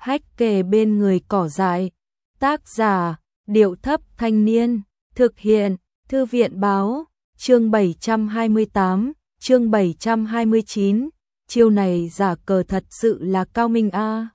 hách kề bên người cỏ dại. Tác giả, Điệu Thấp Thanh Niên. Thực hiện, Thư viện Báo. Chương 728, chương 729. Chiêu này giả cờ thật sự là cao minh a.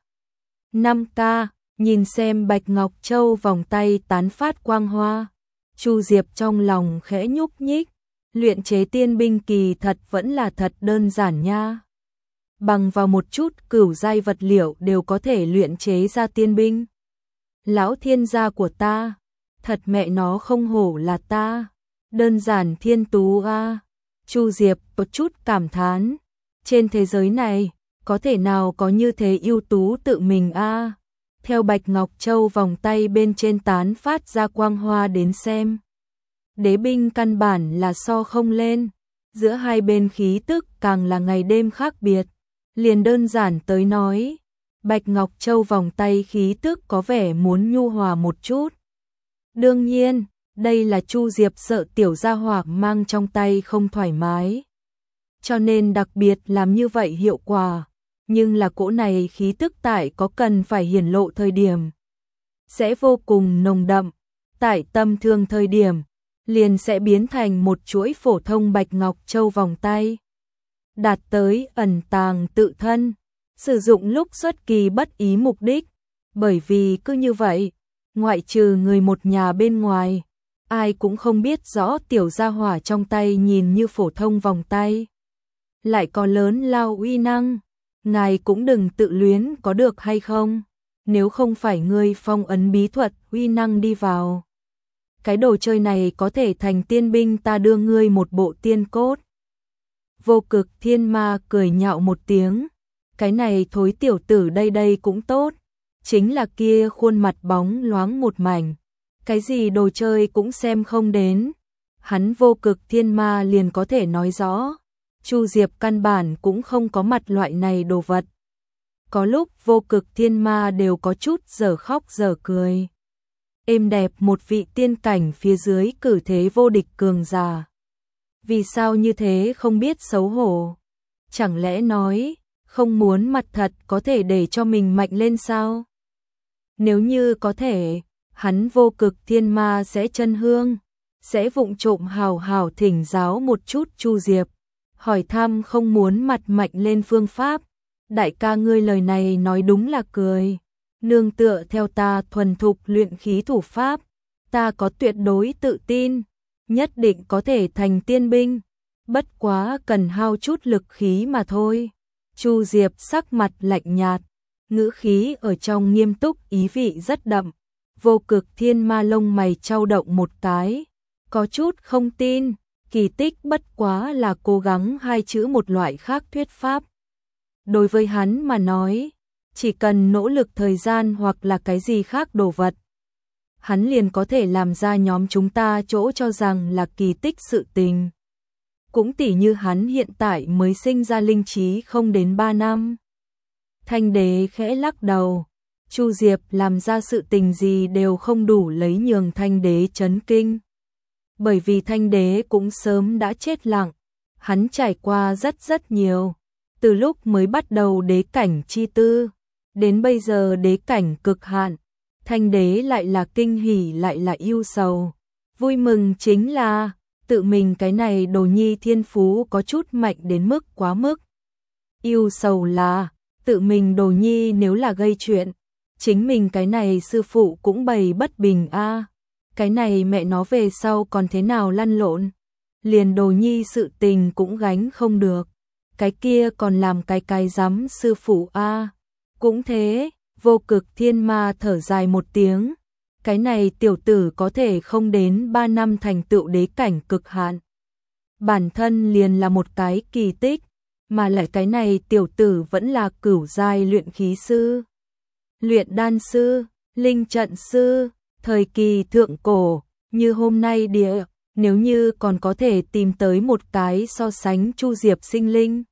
5K, nhìn xem Bạch Ngọc Châu vòng tay tán phát quang hoa. Chu Diệp trong lòng khẽ nhúc nhích, luyện chế tiên binh kỳ thật vẫn là thật đơn giản nha. Bằng vào một chút cửu giai vật liệu đều có thể luyện chế ra tiên binh. Lão thiên gia của ta, thật mẹ nó không hổ là ta, đơn giản thiên tú a. Chu Diệp có chút cảm thán, trên thế giới này, có thể nào có như thế ưu tú tự mình a. Theo Bạch Ngọc Châu vòng tay bên trên tán phát ra quang hoa đến xem. Đế binh căn bản là so không lên, giữa hai bên khí tức càng là ngày đêm khác biệt. Liền đơn giản tới nói, Bạch Ngọc Châu vòng tay khí tức có vẻ muốn nhu hòa một chút. Đương nhiên, đây là Chu Diệp sợ tiểu gia hỏa mang trong tay không thoải mái, cho nên đặc biệt làm như vậy hiệu quả. Nhưng là cỗ này khí tức tại có cần phải hiển lộ thời điểm sẽ vô cùng nồng đậm, tại tâm thương thời điểm liền sẽ biến thành một chuỗi phổ thông Bạch Ngọc Châu vòng tay, đạt tới ẩn tàng tự thân, sử dụng lúc xuất kỳ bất ý mục đích. Bởi vì cứ như vậy, ngoại trừ người một nhà bên ngoài, ai cũng không biết rõ tiểu gia hỏa trong tay nhìn như phổ thông vòng tay lại có lớn lao uy năng. Ngài cũng đừng tự luyến có được hay không, nếu không phải ngươi phong ấn bí thuật uy năng đi vào. Cái đồ chơi này có thể thành tiên binh, ta đưa ngươi một bộ tiên cốt. Vô Cực Thiên Ma cười nhạo một tiếng, cái này thối tiểu tử đây cũng tốt, chính là kia khuôn mặt bóng loáng một mảnh, cái gì đồ chơi cũng xem không đến. Hắn Vô Cực Thiên Ma liền có thể nói rõ, Chu Diệp căn bản cũng không có mặt loại này đồ vật. Có lúc Vô Cực Thiên Ma đều có chút dở khóc dở cười. Êm đẹp một vị tiên cảnh phía dưới cử thế vô địch cường giả. Vì sao như thế không biết xấu hổ? Chẳng lẽ nói, không muốn mặt thật có thể để cho mình mạnh lên sao? Nếu như có thể, hắn Vô Cực Thiên Ma sẽ chân hương, sẽ vụng trộm hào hào thỉnh giáo một chút Chu Diệp, hỏi thăm không muốn mặt mạnh lên phương pháp. Đại ca ngươi lời này nói đúng là cười, nương tựa theo ta thuần thục luyện khí thủ pháp, ta có tuyệt đối tự tin, nhất định có thể thành tiên binh, bất quá cần hao chút lực khí mà thôi. Chu Diệp sắc mặt lạnh nhạt, ngữ khí ở trong nghiêm túc ý vị rất đậm. Vô Cực Thiên Ma lông mày chau động một cái, có chút không tin, kỳ tích bất quá là cố gắng hai chữ một loại khác thuyết pháp. Đối với hắn mà nói, chỉ cần nỗ lực thời gian hoặc là cái gì khác đồ vật, hắn liền có thể làm ra nhóm chúng ta chỗ cho rằng là kỳ tích sự tình. Cũng tỉ như hắn hiện tại mới sinh ra linh trí không đến 3 năm. Thanh đế khẽ lắc đầu, Chu Diệp làm ra sự tình gì đều không đủ lấy nhường thanh đế chấn kinh. Bởi vì thanh đế cũng sớm đã chết lặng, hắn trải qua rất nhiều, từ lúc mới bắt đầu đế cảnh chi tư, đến bây giờ đế cảnh cực hạn, thanh đế lại là kinh hỉ lại là ưu sầu. Vui mừng chính là, tự mình cái này đồ nhi thiên phú có chút mạnh đến mức quá mức. Ưu sầu là, tự mình đồ nhi nếu là gây chuyện, chính mình cái này sư phụ cũng bày bất bình a. Cái này mẹ nó về sau còn thế nào lăn lộn, liền đồ nhi sự tình cũng gánh không được, cái kia còn làm cái dám sư phụ a. Cũng thế, Vô Cực Thiên Ma thở dài một tiếng, cái này tiểu tử có thể không đến 3 năm thành tựu đế cảnh cực hạn, bản thân liền là một cái kỳ tích, mà lại cái này tiểu tử vẫn là cửu giai luyện khí sư, luyện đan sư, linh trận sư. Thời kỳ thượng cổ, như hôm nay địa, nếu như còn có thể tìm tới một cái so sánh Chu Diệp sinh linh,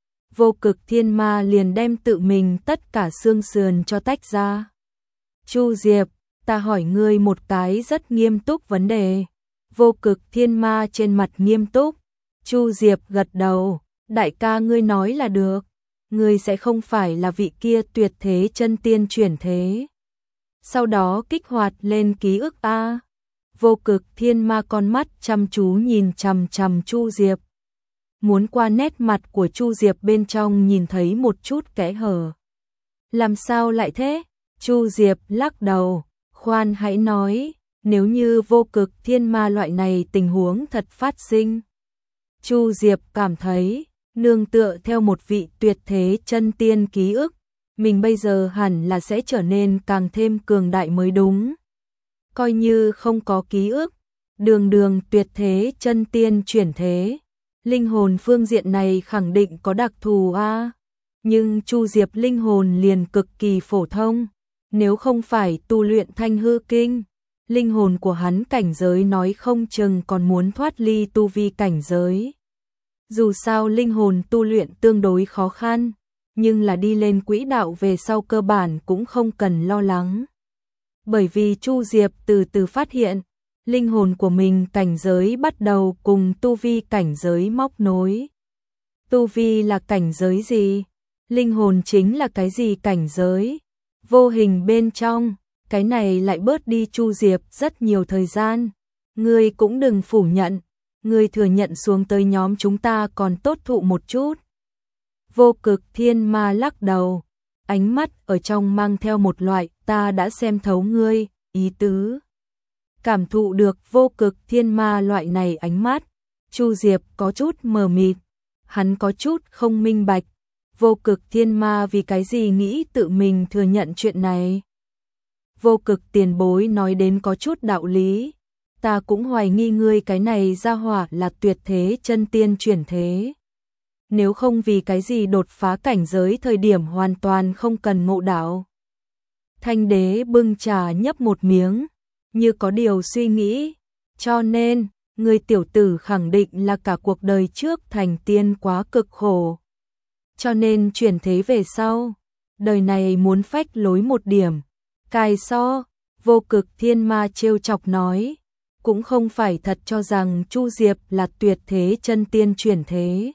Vô Cực Thiên Ma liền đem tự mình tất cả xương sườn cho tách ra. Chu Diệp, ta hỏi ngươi một cái rất nghiêm túc vấn đề. Vô Cực Thiên Ma trên mặt nghiêm túc. Chu Diệp gật đầu, đại ca ngươi nói là được. ngươi sẽ không phải là vị kia tuyệt thế chân tiên chuyển thế. Sau đó kích hoạt lên ký ức a. Vô Cực Thiên Ma con mắt chăm chú nhìn chằm chằm Chu Diệp. Muốn qua nét mặt của Chu Diệp bên trong nhìn thấy một chút kẽ hở. Làm sao lại thế? Chu Diệp lắc đầu, khoan hãy nói, nếu như Vô Cực Thiên Ma loại này tình huống thật phát sinh. Chu Diệp cảm thấy, nương tựa theo một vị tuyệt thế chân tiên ký ức, mình bây giờ hẳn là sẽ trở nên càng thêm cường đại mới đúng. Coi như không có ký ức, đường tuyệt thế chân tiên chuyển thế, linh hồn phương diện này khẳng định có đặc thù a. Nhưng Chu Diệp linh hồn liền cực kỳ phổ thông, nếu không phải tu luyện Thanh Hư Kinh, linh hồn của hắn cảnh giới nói không chừng còn muốn thoát ly tu vi cảnh giới. Dù sao linh hồn tu luyện tương đối khó khăn, nhưng là đi lên quỹ đạo về sau cơ bản cũng không cần lo lắng. Bởi vì Chu Diệp từ từ phát hiện, linh hồn của mình cảnh giới bắt đầu cùng tu vi cảnh giới móc nối. Tu vi là cảnh giới gì? Linh hồn chính là cái gì cảnh giới? Vô hình bên trong, cái này lại bớt đi Chu Diệp rất nhiều thời gian. Ngươi cũng đừng phủ nhận, ngươi thừa nhận xuống tới nhóm chúng ta còn tốt thụ một chút. Vô Cực Thiên Ma lắc đầu, ánh mắt ở trong mang theo một loại ta đã xem thấu ngươi, ý tứ. Cảm thụ được Vô Cực Thiên Ma loại này ánh mắt, Chu Diệp có chút mờ mịt, hắn có chút không minh bạch, Vô Cực Thiên Ma vì cái gì nghĩ tự mình thừa nhận chuyện này. Vô Cực tiền bối nói đến có chút đạo lý, ta cũng hoài nghi ngươi cái này ra hỏa là tuyệt thế chân tiên chuyển thế. Nếu không vì cái gì đột phá cảnh giới thời điểm hoàn toàn không cần ngộ đạo. Thanh đế bưng trà nhấp một miếng, như có điều suy nghĩ, cho nên, người tiểu tử khẳng định là cả cuộc đời trước thành tiên quá cực khổ. Cho nên chuyển thế về sau, đời này muốn phách lối một điểm, cài so, Vô Cực Thiên Ma trêu chọc nói, cũng không phải thật cho rằng Chu Diệp là tuyệt thế chân tiên chuyển thế.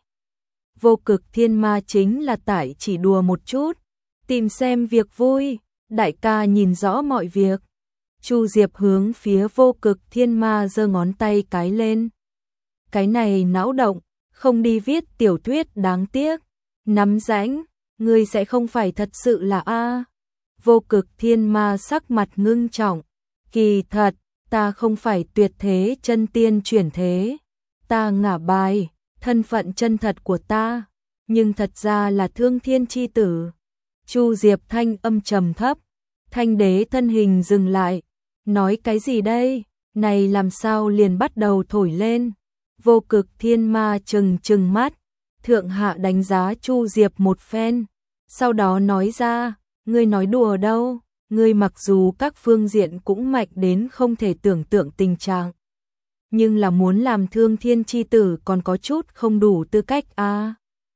Vô Cực Thiên Ma chính là tại chỉ đùa một chút, tìm xem việc vui, đại ca nhìn rõ mọi việc. Chu Diệp hướng phía Vô Cực Thiên Ma giơ ngón tay cái lên. Cái này não động, không đi viết tiểu thuyết đáng tiếc. Nắm rãnh, ngươi sẽ không phải thật sự là A. Vô Cực Thiên Ma sắc mặt ngưng trọng. Kỳ thật, ta không phải tuyệt thế chân tiên chuyển thế. Ta ngả bài, thân phận chân thật của ta, nhưng thật ra là Thương Thiên chi tử. Chu Diệp thanh âm trầm thấp, Thanh đế thân hình dừng lại, nói cái gì đây, này làm sao liền bắt đầu thổi lên. Vô Cực Thiên Ma trừng mắt, thượng hạ đánh giá Chu Diệp một phen, sau đó nói ra, ngươi nói đùa đâu, ngươi mặc dù các phương diện cũng mạnh đến không thể tưởng tượng tình trạng, nhưng là muốn làm Thương Thiên chi tử còn có chút không đủ tư cách à.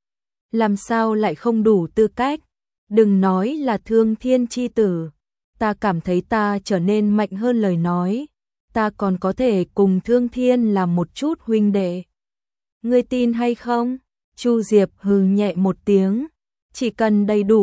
Làm sao lại không đủ tư cách? Đừng nói là Thương Thiên chi tử, ta cảm thấy ta trở nên mạnh hơn lời nói, ta còn có thể cùng Thương Thiên làm một chút huynh đệ. Ngươi tin hay không? Chu Diệp hừ nhẹ một tiếng, chỉ cần đầy đủ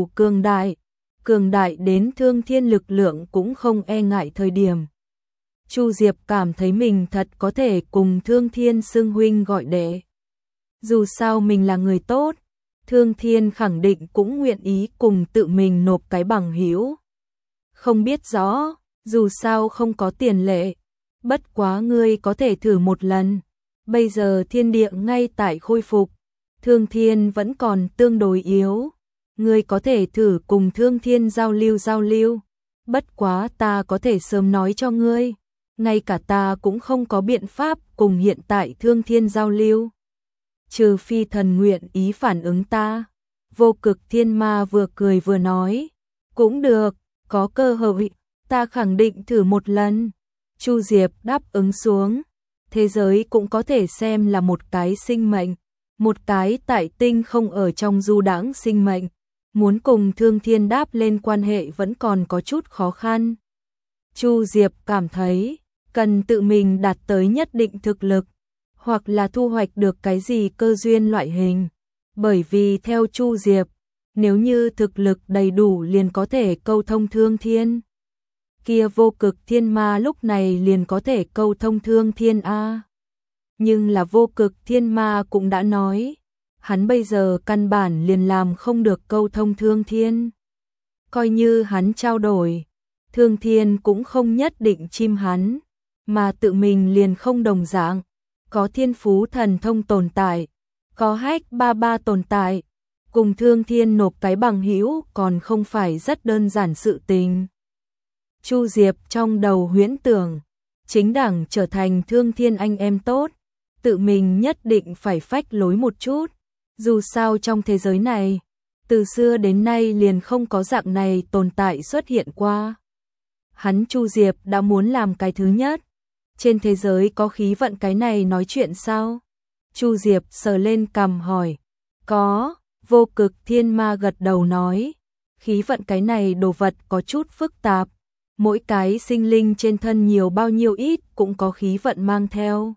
cường đại đến Thương Thiên lực lượng cũng không e ngại thời điểm. Chu Diệp cảm thấy mình thật có thể cùng Thương Thiên xưng huynh gọi đệ. Dù sao mình là người tốt, Thương Thiên khẳng định cũng nguyện ý cùng tự mình nộp cái bằng hữu. Không biết rõ, dù sao không có tiền lệ, bất quá ngươi có thể thử một lần. Bây giờ thiên địa ngay tại khôi phục, Thương Thiên vẫn còn tương đối yếu. Ngươi có thể thử cùng Thương Thiên giao lưu. Bất quá ta có thể sớm nói cho ngươi, ngay cả ta cũng không có biện pháp cùng hiện tại Thương Thiên giao lưu. Trừ phi thần nguyện ý phản ứng ta. Vô Cực Thiên Ma vừa cười vừa nói, cũng được, có cơ hội, ta khẳng định thử một lần. Chu Diệp đáp ứng xuống, thế giới cũng có thể xem là một cái sinh mệnh, một cái tại tinh không ở trong du đãng sinh mệnh, muốn cùng Thương Thiên đáp lên quan hệ vẫn còn có chút khó khăn. Chu Diệp cảm thấy, cần tự mình đạt tới nhất định thực lực, hoặc là thu hoạch được cái gì cơ duyên loại hình, bởi vì theo Chu Diệp, Nếu như thực lực đầy đủ liền có thể câu thông Thương Thiên. Kia Vô Cực Thiên Ma lúc này liền có thể câu thông Thương Thiên a. Nhưng là Vô Cực Thiên Ma cũng đã nói, hắn bây giờ căn bản liền làm không được câu thông Thương Thiên. Coi như hắn trao đổi, Thương Thiên cũng không nhất định chim hắn, mà tự mình liền không đồng dạng, có thiên phú thần thông tồn tại, có Hách Ba Ba tồn tại, cùng Thương Thiên nộp cái bằng hữu còn không phải rất đơn giản sự tình. Chu Diệp trong đầu huyễn tưởng, chính đẳng trở thành Thương Thiên anh em tốt, tự mình nhất định phải phách lối một chút, dù sao trong thế giới này, từ xưa đến nay liền không có dạng này tồn tại xuất hiện qua. Hắn Chu Diệp đã muốn làm cái thứ nhất, trên thế giới có khí vận cái này nói chuyện sao? Chu Diệp sờ lên cằm hỏi, có. Vô Cực Thiên Ma gật đầu nói, khí vận cái này đồ vật có chút phức tạp, mỗi cái sinh linh trên thân nhiều bao nhiêu ít cũng có khí vận mang theo.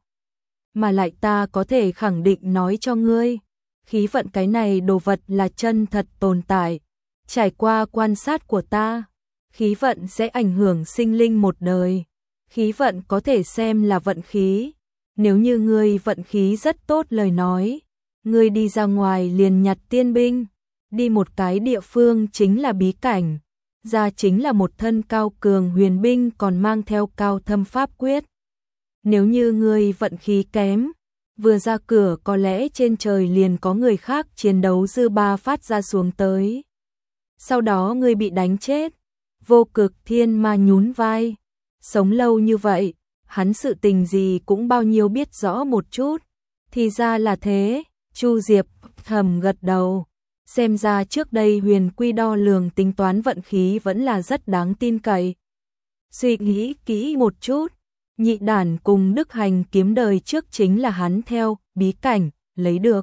Mà lại ta có thể khẳng định nói cho ngươi, khí vận cái này đồ vật là chân thật tồn tại. Trải qua quan sát của ta, khí vận sẽ ảnh hưởng sinh linh một đời. Khí vận có thể xem là vận khí. Nếu như ngươi vận khí rất tốt lời nói, ngươi đi ra ngoài liền nhặt tiên binh, đi một cái địa phương chính là bí cảnh, ra chính là một thân cao cường huyền binh còn mang theo cao thâm pháp quyết. Nếu như ngươi vận khí kém, vừa ra cửa có lẽ trên trời liền có người khác chiến đấu dư ba phát ra xuống tới. Sau đó ngươi bị đánh chết. Vô Cực Thiên Ma nhún vai, sống lâu như vậy, hắn sự tình gì cũng bao nhiêu biết rõ một chút. Thì ra là thế. Chu Diệp thầm gật đầu, xem ra trước đây huyền quy đo lường tính toán vận khí vẫn là rất đáng tin cậy. Suy nghĩ kỹ một chút, Nhị Đản cùng Đức Hành kiếm đời trước chính là hắn theo bí cảnh lấy được.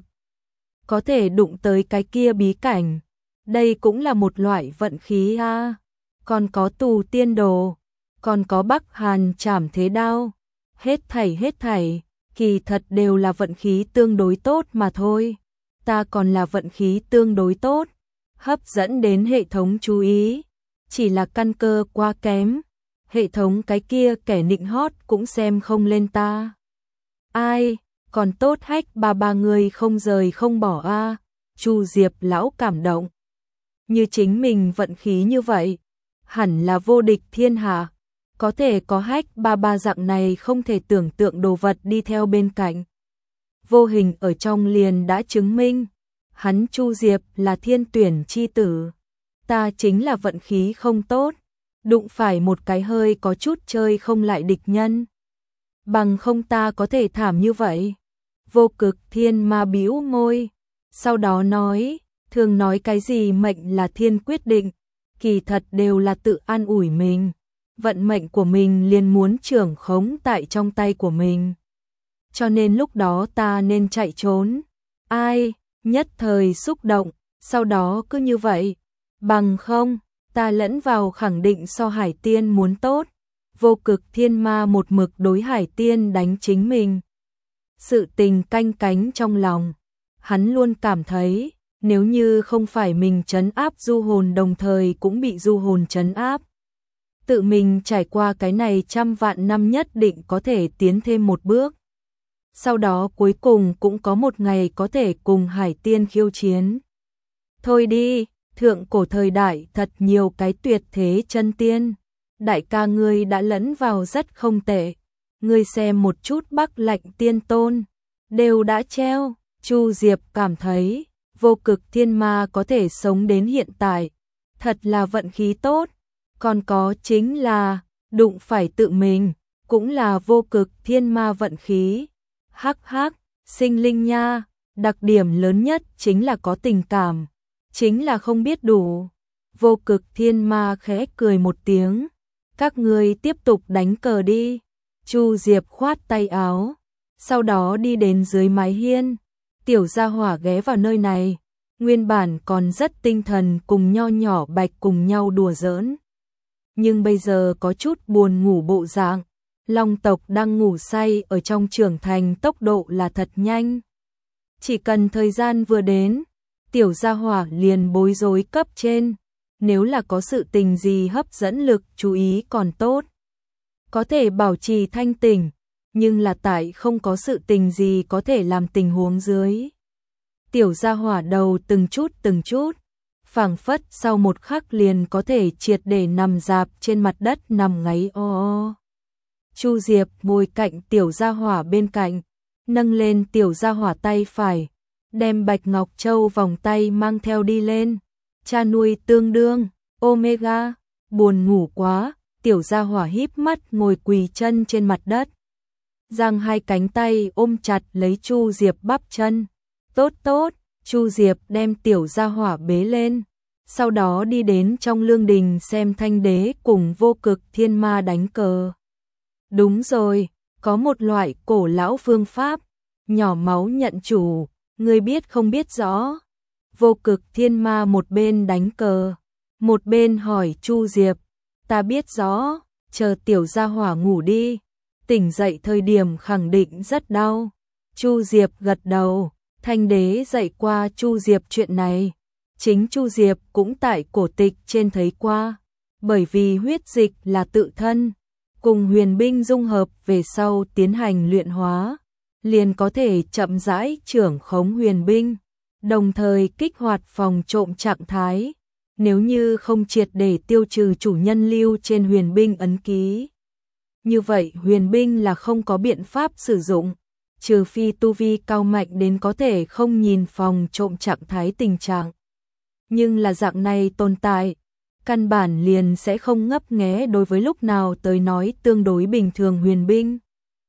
Có thể đụng tới cái kia bí cảnh, đây cũng là một loại vận khí a. Còn có Tù Tiên Đồ, còn có Bắc Hàn Trảm Thế Đao, hết thảy kỳ thật đều là vận khí tương đối tốt mà thôi. Ta còn là vận khí tương đối tốt, hấp dẫn đến hệ thống chú ý, chỉ là căn cơ quá kém. Hệ thống cái kia kẻ nịnh hót cũng xem không lên ta. Ai, còn tốt Hách Ba Ba người không rời không bỏ a. Chu Diệp lão cảm động. Như chính mình vận khí như vậy, hẳn là vô địch thiên hạ. Có thể có Hách Ba Ba dạng này không thể tưởng tượng đồ vật đi theo bên cạnh. Vô hình ở trong liền đã chứng minh, hắn Chu Diệp là thiên tuyển chi tử. Ta chính là vận khí không tốt, đụng phải một cái hơi có chút chơi không lại địch nhân. Bằng không ta có thể thảm như vậy. Vô Cực Thiên Ma bĩu môi, sau đó nói, thường nói cái gì mệnh là thiên quyết định, kỳ thật đều là tự an ủi mình. Vận mệnh của mình liền muốn trưởng khống tại trong tay của mình. Cho nên lúc đó ta nên chạy trốn. Ai, nhất thời xúc động, sau đó cứ như vậy. Bằng không, ta lẫn vào khẳng định so Hải Tiên muốn tốt. Vô Cực Thiên Ma một mực đối Hải Tiên đánh chính mình. Sự tình canh cánh trong lòng. Hắn luôn cảm thấy, nếu như không phải mình trấn áp du hồn đồng thời cũng bị du hồn trấn áp. Tự mình trải qua cái này 100 vạn năm nhất định có thể tiến thêm một bước. Sau đó cuối cùng cũng có một ngày có thể cùng Hải Tiên khiêu chiến. Thôi đi, thượng cổ thời đại thật nhiều cái tuyệt thế chân tiên. Đại ca ngươi đã lẫn vào rất không tệ. Ngươi xem một chút Bắc Lạnh Tiên Tôn, đều đã treo. Chu Diệp cảm thấy, Vô Cực Thiên Ma có thể sống đến hiện tại, thật là vận khí tốt. Còn có chính là, đụng phải tự mình, cũng là Vô Cực Thiên Ma vận khí. Hắc hắc, sinh linh nha, đặc điểm lớn nhất chính là có tình cảm, chính là không biết đủ. Vô Cực Thiên Ma khẽ cười một tiếng, các ngươi tiếp tục đánh cờ đi. Chu Diệp khoát tay áo, sau đó đi đến dưới mái hiên. Tiểu gia hỏa ghé vào nơi này, nguyên bản còn rất tinh thần cùng nho nhỏ Bạch cùng nhau đùa giỡn. Nhưng bây giờ có chút buồn ngủ bộ dạng. Long tộc đang ngủ say ở trong trưởng thành tốc độ là thật nhanh. Chỉ cần thời gian vừa đến, tiểu gia hỏa liền bối rối cấp trên, nếu là có sự tình gì hấp dẫn lực chú ý còn tốt, có thể bảo trì thanh tỉnh, nhưng là tại không có sự tình gì có thể làm tình huống dưới. Tiểu gia hỏa đầu từng chút, phảng phất sau một khắc liền có thể triệt để nằm dạp trên mặt đất nằm ngáy o o. Chu Diệp ngồi cạnh tiểu gia hỏa bên cạnh, nâng lên tiểu gia hỏa tay phải, đem bạch ngọc châu vòng tay mang theo đi lên. Cha nuôi tương đương, Omega, buồn ngủ quá, tiểu gia hỏa híp mắt ngồi quỳ chân trên mặt đất. Giang hai cánh tay ôm chặt lấy Chu Diệp bắp chân. Tốt tốt, Chu Diệp đem tiểu gia hỏa bế lên, sau đó đi đến trong lương đình xem Thanh Đế cùng Vô Cực Thiên Ma đánh cờ. Đúng rồi, có một loại cổ lão phương pháp, nhỏ máu nhận chủ, ngươi biết không biết rõ. Vô Cực Thiên Ma một bên đánh cờ, một bên hỏi Chu Diệp, ta biết rõ, chờ tiểu gia hỏa ngủ đi, tỉnh dậy thời điểm khẳng định rất đau. Chu Diệp gật đầu, Thanh Đế dạy qua Chu Diệp chuyện này, chính Chu Diệp cũng tại cổ tịch trên thấy qua, bởi vì huyết dịch là tự thân, cùng huyền binh dung hợp về sau tiến hành luyện hóa, liền có thể chậm rãi trưởng khống huyền binh, đồng thời kích hoạt phòng trộm trạng thái, nếu như không triệt để tiêu trừ chủ nhân lưu trên huyền binh ấn ký. Như vậy huyền binh là không có biện pháp sử dụng, trừ phi tu vi cao mạnh đến có thể không nhìn phòng trộm trạng thái tình trạng. Nhưng là dạng này tồn tại, căn bản liền sẽ không ngấp nghé đối với lúc nào tới nói tương đối bình thường huyền binh.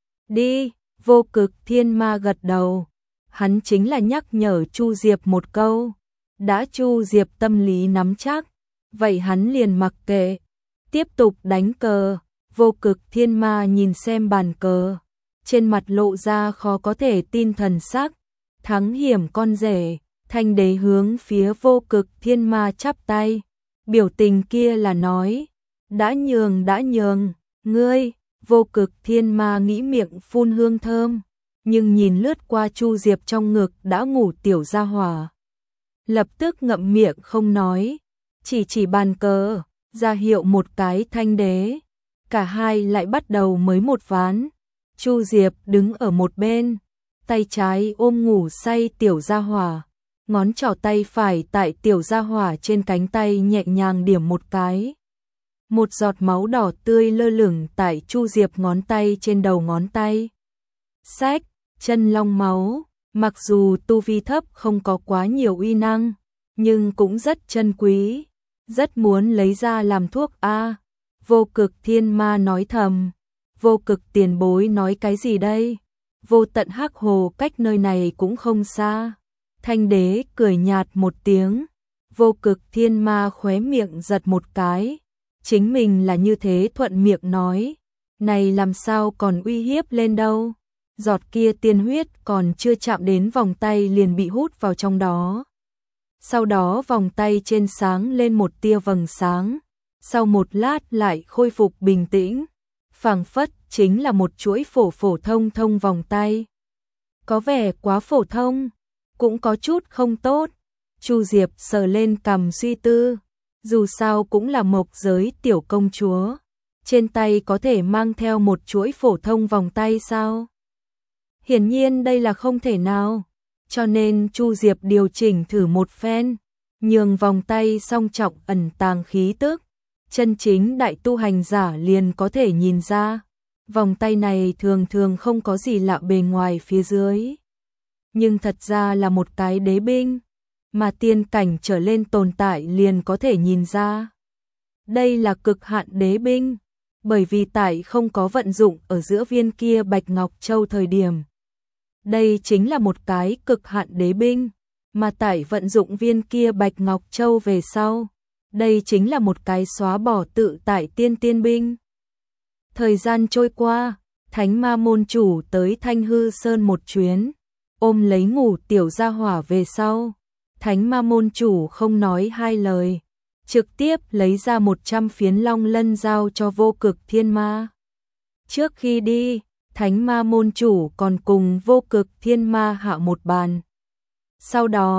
Đi, Vô Cực Thiên Ma gật đầu, hắn chính là nhắc nhở Chu Diệp một câu, đã Chu Diệp tâm lý nắm chắc, vậy hắn liền mặc kệ, tiếp tục đánh cờ. Vô Cực Thiên Ma nhìn xem bàn cờ, trên mặt lộ ra khó có thể tin thần sắc, thắng hiểm con rể. Thanh Đế hướng phía Vô Cực Thiên Ma chắp tay, biểu tình kia là nói, đã nhường, ngươi. Vô Cực Thiên Ma nghĩ miệng phun hương thơm, nhưng nhìn lướt qua Chu Diệp trong ngực đã ngủ tiểu gia hỏa, lập tức ngậm miệng không nói, chỉ bàn cờ, ra hiệu một cái Thanh Đế. Cả hai lại bắt đầu mới một ván. Chu Diệp đứng ở một bên, tay trái ôm ngủ say tiểu gia hỏa, ngón trỏ tay phải tại tiểu gia hỏa trên cánh tay nhẹ nhàng điểm một cái. Một giọt máu đỏ tươi lơ lửng tại Chu Diệp ngón tay trên đầu ngón tay. Sách, chân long máu, mặc dù tu vi thấp không có quá nhiều uy năng, nhưng cũng rất chân quý, rất muốn lấy ra làm thuốc a. Vô Cực Thiên Ma nói thầm, Vô Cực tiền bối nói cái gì đây? Vô Tận Hắc Hồ cách nơi này cũng không xa. Thanh Đế cười nhạt một tiếng, Vô Cực Thiên Ma khóe miệng giật một cái, chính mình là như thế thuận miệng nói, này làm sao còn uy hiếp lên đâu, giọt kia tiên huyết còn chưa chạm đến vòng tay liền bị hút vào trong đó. Sau đó vòng tay trên sáng lên một tia vầng sáng, sau một lát lại khôi phục bình tĩnh, phảng phất chính là một chuỗi phổ thông vòng tay. Có vẻ quá phổ thông, cũng có chút không tốt. Chu Diệp sờ lên cằm suy tư, dù sao cũng là mộc giới tiểu công chúa, trên tay có thể mang theo một chuỗi phổ thông vòng tay sao? Hiển nhiên đây là không thể nào, cho nên Chu Diệp điều chỉnh thử một phen, nhường vòng tay song trọng ẩn tàng khí tức, chân chính đại tu hành giả liền có thể nhìn ra, vòng tay này thường thường không có gì lạ bề ngoài phía dưới, nhưng thật ra là một cái đế binh, mà tiên cảnh trở lên tồn tại liền có thể nhìn ra. Đây là cực hạn đế binh, bởi vì tại không có vận dụng ở giữa viên kia Bạch Ngọc Châu thời điểm. Đây chính là một cái cực hạn đế binh, mà tại vận dụng viên kia Bạch Ngọc Châu về sau, đây chính là một cái xóa bỏ tự tại tiên binh. Thời gian trôi qua, Thánh Ma môn chủ tới Thanh Hư Sơn một chuyến, ôm lấy ngủ tiểu gia hỏa về sau, Thánh Ma môn chủ không nói hai lời, trực tiếp lấy ra 100 phiến long lân giao cho Vô Cực Thiên Ma. Trước khi đi, Thánh Ma môn chủ còn cùng Vô Cực Thiên Ma hạ một bàn. Sau đó,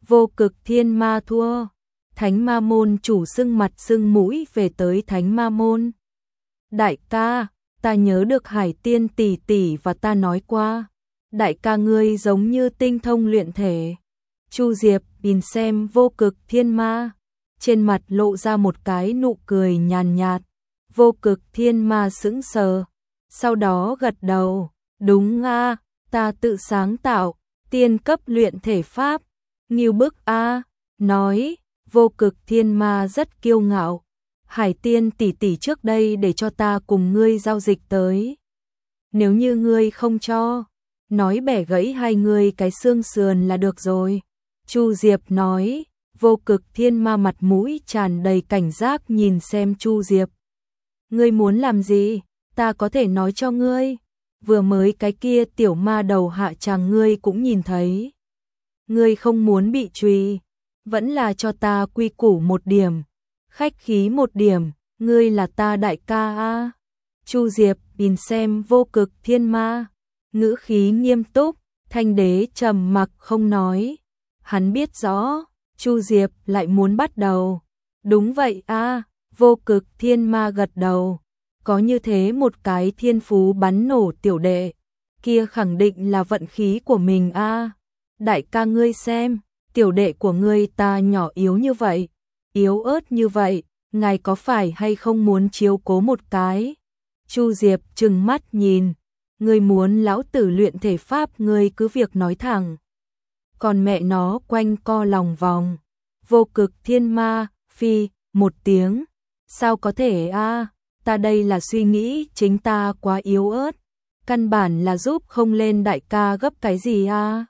Vô Cực Thiên Ma thua. Thánh Ma môn chủ sưng mặt sưng mũi về tới Thánh Ma môn. Đại ca, ta nhớ được Hải Tiên tỷ tỷ và ta nói qua, đại ca ngươi giống như tinh thông luyện thể. Chu Diệp nhìn xem Vô Cực Thiên Ma, trên mặt lộ ra một cái nụ cười nhàn nhạt. Vô Cực Thiên Ma sững sờ, sau đó gật đầu, đúng a, ta tự sáng tạo tiên cấp luyện thể pháp. Ngưu bức a, nói. Vô Cực Thiên Ma rất kiêu ngạo. Hải Tiên tỷ tỷ trước đây để cho ta cùng ngươi giao dịch tới. Nếu như ngươi không cho, nói bẻ gãy hai ngươi cái xương sườn là được rồi. Chu Diệp nói. Vô Cực Thiên Ma mặt mũi tràn đầy cảnh giác nhìn xem Chu Diệp. Ngươi muốn làm gì? Ta có thể nói cho ngươi. Vừa mới cái kia tiểu ma đầu hạ tràng ngươi cũng nhìn thấy. Ngươi không muốn bị truy, vẫn là cho ta quy củ một điểm, khách khí một điểm, ngươi là ta đại ca a. Chu Diệp nhìn xem Vô Cực Thiên Ma, ngữ khí nghiêm túc. Thanh đế trầm mặc không nói. Hắn biết rõ, Chu Diệp lại muốn bắt đầu. Đúng vậy a. Vô Cực Thiên Ma gật đầu. Có như thế một cái thiên phú bắn nổ tiểu đệ, kia khẳng định là vận khí của mình a. Đại ca ngươi xem, tiểu đệ của ngươi ta nhỏ yếu như vậy, yếu ớt như vậy, ngài có phải hay không muốn chiếu cố một cái? Chu Diệp trừng mắt nhìn, ngươi muốn lão tử luyện thể pháp ngươi cứ việc nói thẳng. Còn mẹ nó quanh co lòng vòng. Vô Cực Thiên Ma phi một tiếng, sao có thể a? Ta đây là suy nghĩ chính ta quá yếu ớt, căn bản là giúp không lên đại ca gấp cái gì a.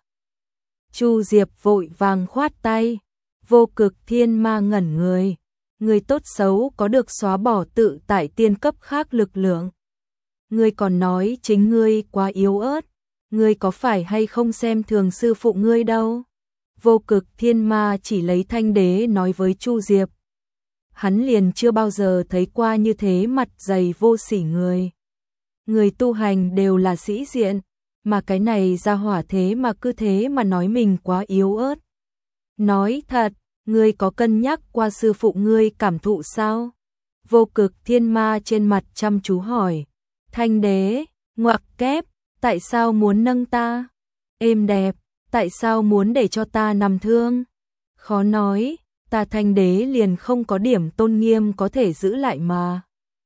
Chu Diệp vội vàng khoát tay. Vô Cực Thiên Ma ngẩn người. Người tốt xấu có được xóa bỏ tự tại tiên cấp khác lực lượng. Ngươi còn nói chính ngươi quá yếu ớt. Ngươi có phải hay không xem thường sư phụ ngươi đâu? Vô Cực Thiên Ma chỉ lấy Thanh đế nói với Chu Diệp. Hắn liền chưa bao giờ thấy qua như thế mặt dày vô sỉ người. Người tu hành đều là sĩ diện, mà cái này ra hỏa thế mà cứ thế mà nói mình quá yếu ớt. Nói thật, ngươi có cân nhắc qua sư phụ ngươi cảm thụ sao? Vô Cực Thiên Ma trên mặt chăm chú hỏi. Thanh đế, ngoặc kép, tại sao muốn nâng ta? Êm đẹp, tại sao muốn để cho ta nằm thương? Khó nói, ta Thanh đế liền không có điểm tôn nghiêm có thể giữ lại mà.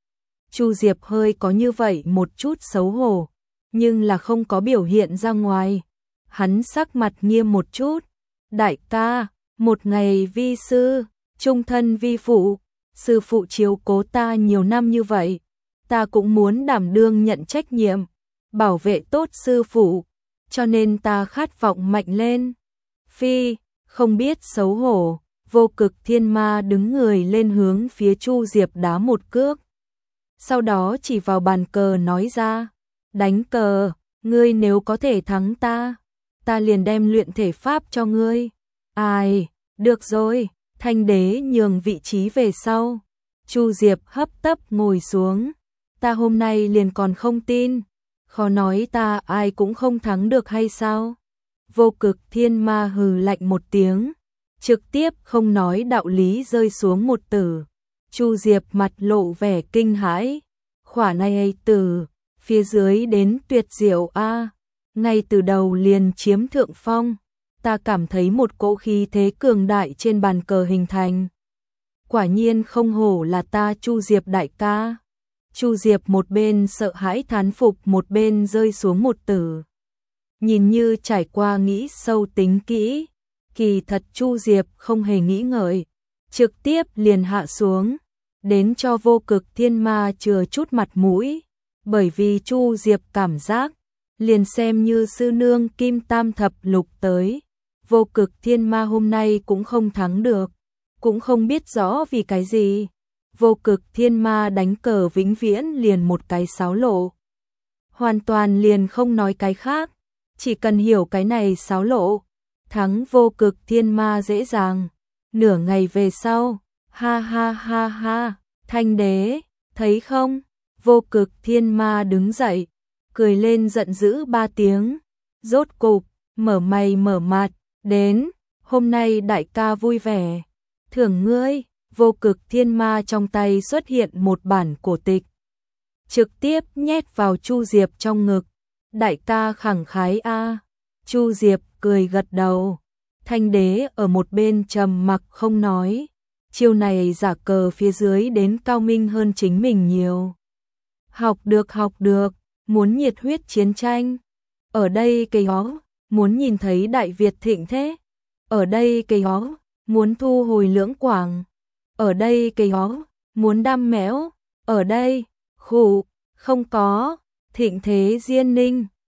Chu Diệp hơi có như vậy một chút xấu hổ, nhưng là không có biểu hiện ra ngoài. Hắn sắc mặt nghiêm một chút. Đại ca, một ngày vi sư, trung thân vi phụ, sư phụ chiếu cố ta nhiều năm như vậy, ta cũng muốn đảm đương nhận trách nhiệm, bảo vệ tốt sư phụ, cho nên ta khát vọng mạnh lên. Phi, không biết xấu hổ. Vô Cực Thiên Ma đứng người lên hướng phía Chu Diệp đá một cước. Sau đó chỉ vào bàn cờ nói ra, đánh cờ, ngươi nếu có thể thắng ta, ta liền đem luyện thể pháp cho ngươi. Ai, được rồi, Thanh đế nhường vị trí về sau. Chu Diệp hấp tấp ngồi xuống. Ta hôm nay liền còn không tin, khó nói ta ai cũng không thắng được hay sao? Vô Cực Thiên Ma hừ lạnh một tiếng, trực tiếp không nói đạo lý rơi xuống một tử. Chu Diệp mặt lộ vẻ kinh hãi. Khỏa này từ phía dưới đến tuyệt diệu a, ngay từ đầu liền chiếm thượng phong. Ta cảm thấy một cỗ khí thế cường đại trên bàn cờ hình thành. Quả nhiên không hổ là ta Chu Diệp đại ca. Chu Diệp một bên sợ hãi thán phục, một bên rơi xuống một tử. Nhìn như trải qua nghĩ sâu tính kỹ, kỳ thật Chu Diệp không hề nghĩ ngợi, trực tiếp liền hạ xuống, đến cho Vô Cực Thiên Ma chừa chút mặt mũi, bởi vì Chu Diệp cảm giác, liền xem như sư nương Kim Tam Thập Lục tới, Vô Cực Thiên Ma hôm nay cũng không thắng được, cũng không biết rõ vì cái gì. Vô Cực Thiên Ma đánh cờ vĩnh viễn liền một cái sáo lộ. Hoàn toàn liền không nói cái khác, chỉ cần hiểu cái này sáo lộ, thắng Vô Cực Thiên Ma dễ dàng. Nửa ngày về sau, ha ha ha ha, Thanh đế, thấy không? Vô Cực Thiên Ma đứng dậy, cười lên giận dữ 3 tiếng, rốt cục, mở mày mở mặt, đến, Hôm nay đại ca vui vẻ, thưởng ngươi. Vô Cực Thiên Ma trong tay xuất hiện một bản cổ tịch, trực tiếp nhét vào Chu Diệp trong ngực. Đại ca khẳng khái a. Chu Diệp cười gật đầu. Thanh đế ở một bên trầm mặc không nói. Chiêu này giả cờ phía dưới đến cao minh hơn chính mình nhiều. Học được, muốn nhiệt huyết chiến tranh. Ở đây cây ó, muốn nhìn thấy Đại Việt thịnh thế. Ở đây cây ó, muốn thu hồi Lưỡng Quảng. Ở đây cây ó, muốn đam mẽo. Ở đây, khụ, không có, thịnh thế Diên Ninh.